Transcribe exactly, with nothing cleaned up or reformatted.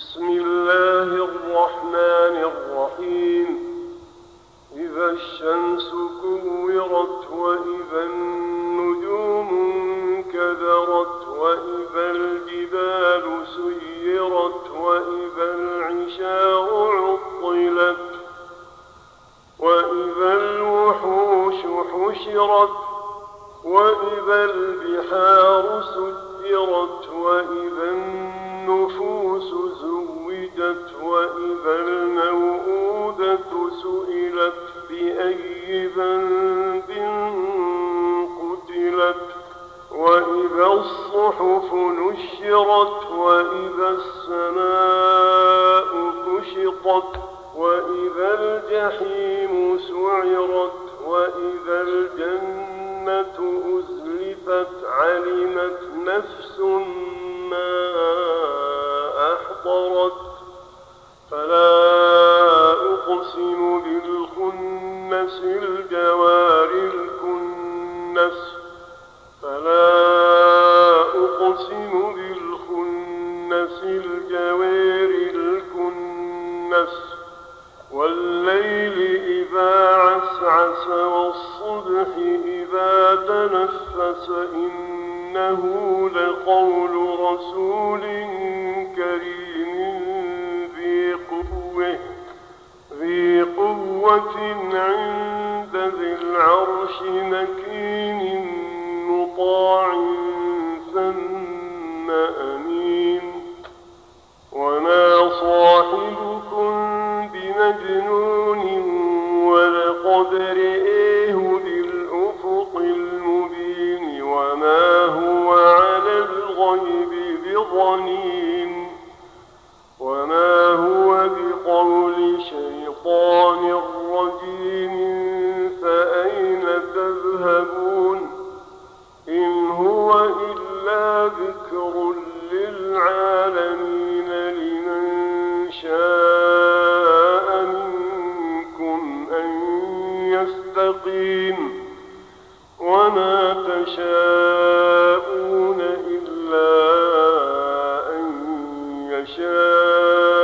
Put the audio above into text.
بسم الله الرحمن الرحيم. إذا الشمس كورت وإذا النجوم انكدرت وإذا الجبال سيرت وإذا العشار عطلت وإذا الوحوش حشرت وإذا البحار سجرت وإذا النفوس زوجت وإذا الموءودة سئلت بأي ذنب قتلت وإذا الصحف نشرت وإذا السماء كشطت وإذا الجحيم سعرت وإذا الجنة أزلفت علمت نفس ما أحضرت فلا أقسم بالخنس الجوار الكنس فلا أقسم بالخنس الجوار الكنس والليل إذا عسعس والصبح إذا تنفس إنه لقول رسول كريم ذي قوة ذي قوة عند ذي العرش مكين مطاع ثم أمين وما صاحبكم بمجنون ولقد رئيه بالأفق المبين وما هو على الغيب بضنين وما هو بقول شيطان رجيم فأين تذهبون إن هو إلا ذكر للعالمين لمن شاء منكم أن يستقيم وما تشاءون إلا أن يشاء